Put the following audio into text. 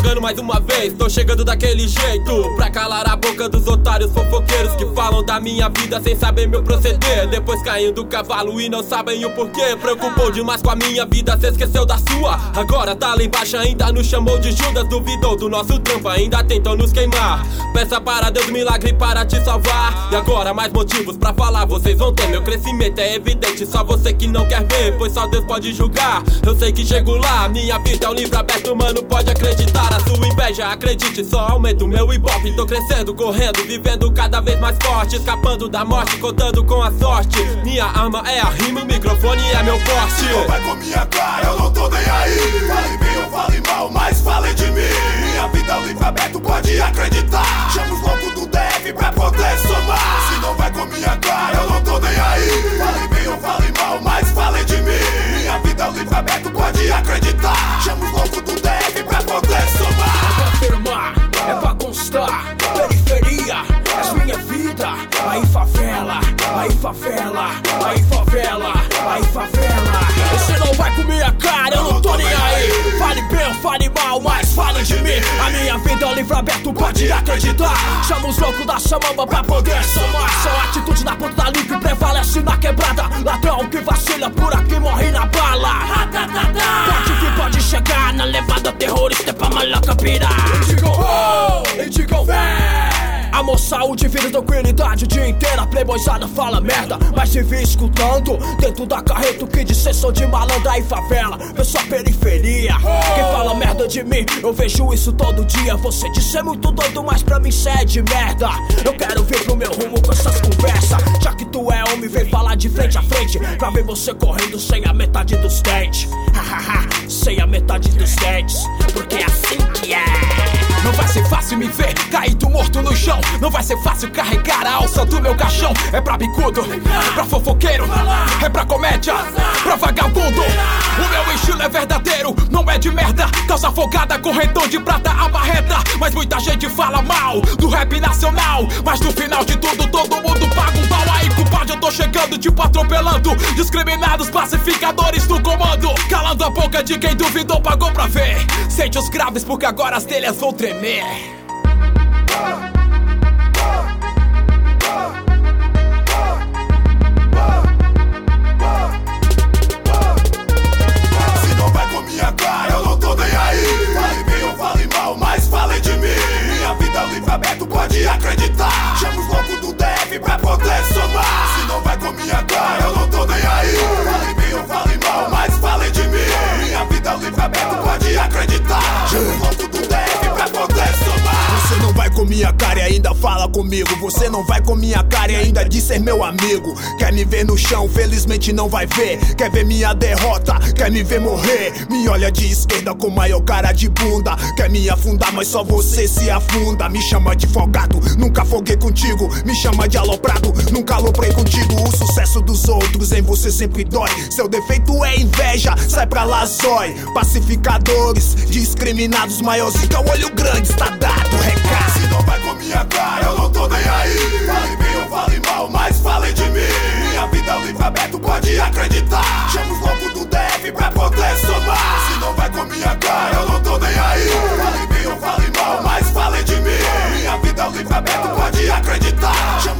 chegando mais uma vez, tô chegando daquele jeito pra calar a boca dos otários fofoqueiros que falam da minha vida sem saber meu proceder. Depois caem do cavalo e não sabem o porquê. Preocupou demais com a minha vida, cê esqueceu da sua. Agora tá lá embaixo, ainda nos chamou de Judas. Duvidou do nosso trampo, ainda tentam nos queimar. Peça para Deus milagre para te salvar. E agora mais motivos pra falar, vocês vão ter. Meu crescimento é evidente, só você que não quer ver, pois só Deus pode julgar. Eu sei que chego lá, minha vida é um livro aberto, mano, pode acreditar. A sua inveja, acredite, só aumenta o meu ibope. Tô crescendo, correndo, vivendo cada vez mais forte, escapando da morte, contando com a sorte. Minha arma é a rima, o microfone é meu forte. Não vai com minha cara, eu não tô nem aí. Fale bem ou fale mal, mas fale de mim. Minha vida é um livro aberto, pode acreditar. Chama os loucos do DF pra poder somar. Se não vai com minha cara, eu não tô nem aí. Fale bem ou fale mal, mas fale de mim. Minha vida é um livro aberto, pode acreditar. Chama os loucos do DF pra poder somar. É pra afirmar, é pra constar. Periferia, és minha vida. Aí favela, aí favela, aí favela, aí favela. Você não vai com minha cara, eu não tô nem aí. Fale bem ou fale mal, mas fale de mim. A minha vida é um livro aberto, pode acreditar. Chama os loucos da samamba pra poder somar. Só atitude na ponta da língua que prevalece na quebrada. Ladrão que vacila por aqui morre na bala. Pode vir, pode chegar na levada terrorista pra maloca pirar. E digam oh, e digam vem. Amor, saúde, vida, tranquilidade o dia inteiro. A playboyzada fala merda, mas se vê escutando dentro da carreta o que dizer sou de malandra e favela. Eu sou a periferia. Quem fala merda de mim, eu vejo isso todo dia. Você disse é muito doido, mas pra mim cê é de merda. Eu quero vir pro meu rumo com essas conversas. Já que tu é homem, vem falar de frente a frente pra ver você correndo sem a metade dos dentes. Sem a metade dos dentes, porque é assim que é. Não vai ser fácil me ver caído morto no chão. Não vai ser fácil carregar a alça do meu caixão. É pra bicudo, pra fofoqueiro, é pra comédia, pra vagabundo. O meu estilo é verdadeiro, não é de merda. Calça afogada, corredor de prata, abarreta. Mas muita gente fala mal do rap nacional. Mas no final de tudo, todo mundo paga um pau. Aí, culpado, eu tô chegando, tipo atropelando discriminados, pacificadores do comando. Calando a boca de quem duvidou, pagou pra ver. Sente os graves porque agora as telhas vão tremer. Se não vai com minha cara, eu não tô nem aí. Fale bem ou fale mal, mas fale de mim. Minha vida é um livro aberto, pode acreditar. Chama os loucos do DF pra poder somar. Se não vai com minha cara, eu não tô nem aí. Fale bem ou fale mal, mas fale de mim. Minha vida é um livro aberto, pode acreditar. Chama os loucos do DF pra poder somar. Você não vai com minha cara e ainda fala comigo. Você não vai com minha cara e ainda diz ser meu amigo. Quer me ver no chão, felizmente não vai ver. Quer ver minha derrota, quer me ver morrer. Me olha de esquerda com maior cara de bunda. Quer me afundar, mas só você se afunda. Me chama de folgado, nunca folguei contigo. Me chama de aloprado, nunca aloprei contigo. O sucesso dos outros em você sempre dói. Seu defeito é inveja, sai pra lá zói. Pacificadores, discriminados, maiores que o olho grande, está dado recado. Se não vai com minha cara, eu não tô nem aí. Fale bem ou fale mal, mas fale de mim. Minha vida é um livro aberto, pode acreditar. Chama os loucos do DF pra poder somar. Se não vai com minha cara, eu não tô nem aí. Fale bem ou fale mal, mas fale de mim. Minha vida é um livro aberto, pode acreditar. Chama